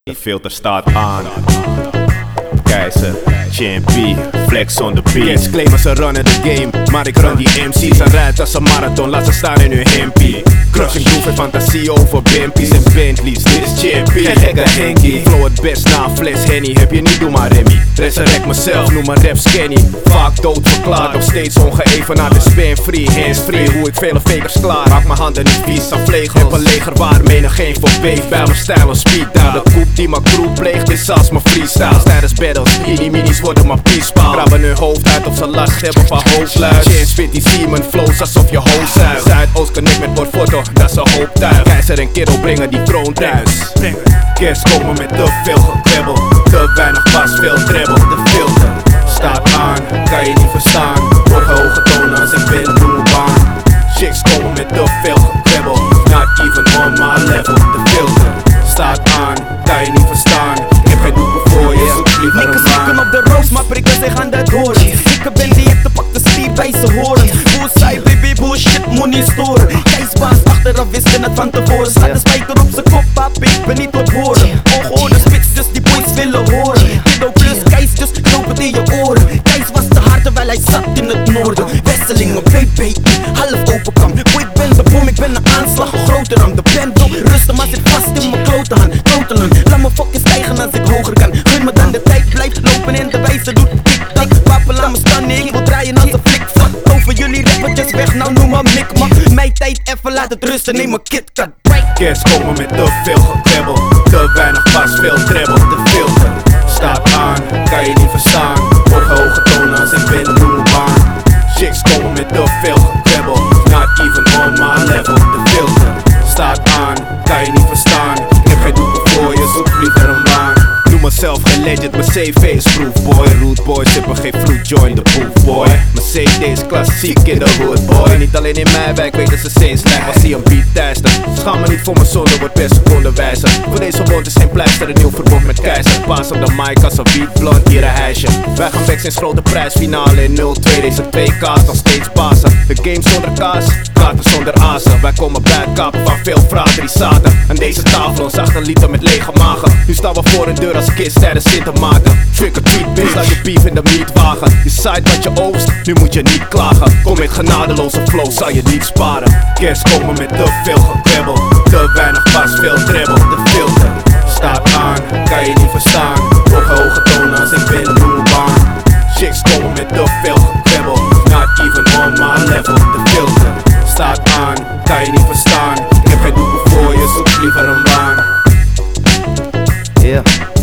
De filter staat aan. Keizer, Champion, flex on the beat. Kids claimen ze runnen the game, maar ik run die MC's en rijd als een marathon, laat ze staan in hun hempie. Crushing groove en fantasie over Bimpies en Bentleys, dit is Champion, geen gekke Henkie. Flow het best na een fles Henny, heb je niet, doe maar Remy. Resurrect mezelf, noem maar rap skinny. Vaak dood verklaard, nog steeds ongeëvenaard. De spam free, hands free, hoe ik vele fakers klaar. Maak mijn handen niet vies aan vlegels. Heb een leger waar menig geen voor beef. Bij mijn stijl en speed down. De koep die mijn crew pleegt is als mijn freestyle. Tijdens battles, minis worden maar piespaal. Krabben hun hoofd uit of ze last hebben van hoofdluid. Chance vindt die Simon flows alsof je hoofd zuigt. Zuidoost connect met Borfoto, dat is een hooptuig. Keizer en Kiddo brengen die kroon thuis. Kerst komen met te veel gekwebbel. Te weinig pas, veel treble. De filter staat aan, kan je niet verstaan. Wordt hoge tonen als ik ben baan. Chicks komen met te veel gekwebbel. Not even on my level. De filter staat aan, kan je niet verstaan. Ik heb geen doeken voor je, zoek liever een baan. Niks zoeken op de roos, maar prikken zich aan dat horen. Ik ben die te pak de stier bij ze horen. Bullseye, baby, bullshit, money storen. Keisbaas achteraf wisten het van tevoren. Slaat de spijker op zijn kop, pap, ik ben niet tot horen. Ongehoorde spits, dus die boys willen horen. Kiddo plus Keis, dus knoop het in je oren. Keis was te hard terwijl hij zat in het noorden. Wesselingen, BBI, half openkam. Ik ben de bom, ik ben een aanslag, een groter dan de pendel. Rustig, maar zit vast in mijn klote hand. Totelen, laat me fucking stijgen als ik hoger kan. Gun me dan de tijd, blijft lopen en de wijze doet tik-tak. Wapen, laat me staan, nee, ik wil draaien als een flikvlak. Over jullie rappertjes weg, nou noem maar mikmak. Mijn tijd even, laat het rusten, neem een KitKat. Kerst komen met te veel gekwebbel. Te weinig pas, veel treble. De filter staat aan, kan je niet verstaan. Wordt hoge tonen als ik ben baan. Chicks komen met te veel gekwebbel. Not even on my level. De filter staat aan, kan je niet verstaan. Ik heb geen doeken voor je, zoek liever een baan. Noem mezelf geen legend, mijn CV is proof boy. Root boys hebben geen vloed, join the booth boy. Mijn CD is klassiek in de hood boy. En niet alleen in mijn wijk weten ze steeds lijkt, was hij een beat tester. Schaam me niet voor mijn zonde, wordt per seconde wijzer. Voor deze wond is geen pleister, een nieuw verbond met Keizer. Paas op de mic als een beat blond, hier een hijsje. Wij gaan back sinds grote prijsfinale in 0-2. Deze 2K's nog steeds passen. De game zonder kaas, kaarten zonder azen. Wij komen bij het kapen van veel vragen die zaten aan deze tafel, ons 8 liter met lege magen. Nu staan we voor een deur als kids tijdens Sintermaken. Trick or treat, bitch, laat je beef in de meatwagen. Je zaait wat je oogst, nu moet je niet klagen. Kom met genadeloze flow, zal je niet sparen. Kerst komen met te veel gekwebbel. Te weinig pas, veel treble. De filter staat aan, kan je niet verstaan. Wordt hoge tonen als ik ben baan. Chicks komen met te veel gekwebbel. Not even on my level. De filter staat aan, kan je niet verstaan. Ik heb geen doeken voor je, zoek liever een baan. Yeah.